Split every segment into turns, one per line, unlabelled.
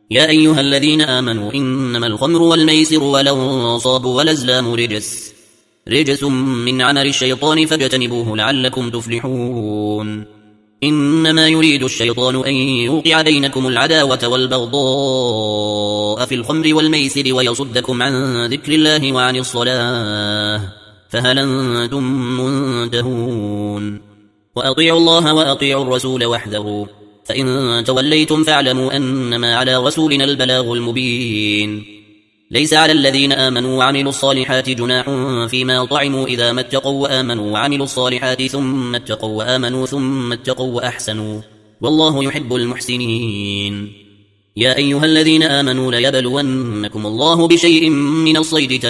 يا أيها الذين آمنوا إنما الخمر والميسر والأنصاب والأزلام رجس من عمل الشيطان فاجتنبوه لعلكم تفلحون. إنما يريد الشيطان أن يوقع بينكم العداوة والبغضاء في الخمر والميسر ويصدكم عن ذكر الله وعن الصلاة فهل أنتم منتهون؟ وأطيعوا الله وأطيعوا الرسول واحذروا فإن توليتم فاعلموا أنما على رسولنا البلاغ المبين. ليس على الذين آمنوا وعملوا الصالحات جناح فيما طعموا إذا ما اتقوا وآمنوا وعملوا الصالحات ثم اتقوا وآمنوا ثم اتقوا وأحسنوا والله يحب المحسنين. يا أيها الذين آمنوا ليبلونكم الله بشيء من الصيد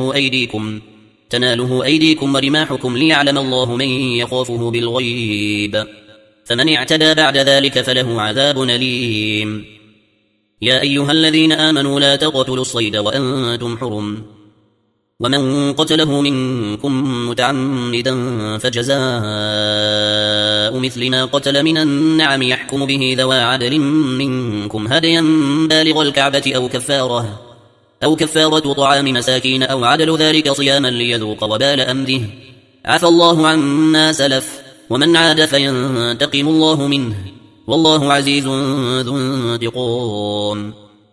تناله أيديكم ورماحكم ليعلم الله من يخافه بالغيب فمن اعتدى بعد ذلك فله عذاب أليم. يا أيها الذين آمنوا لا تقتلوا الصيد وأنتم حرم ومن قتله منكم متعمدا فجزاء مثل ما قتل من النعم يحكم به ذوى عدل منكم هديا بالغ الكعبة أو كفارة طعام مساكين أو عدل ذلك صياما ليذوق وبال أمره عفى الله عما سلف ومن عاد فينتقم الله منه والله عزيز ذو انتقام.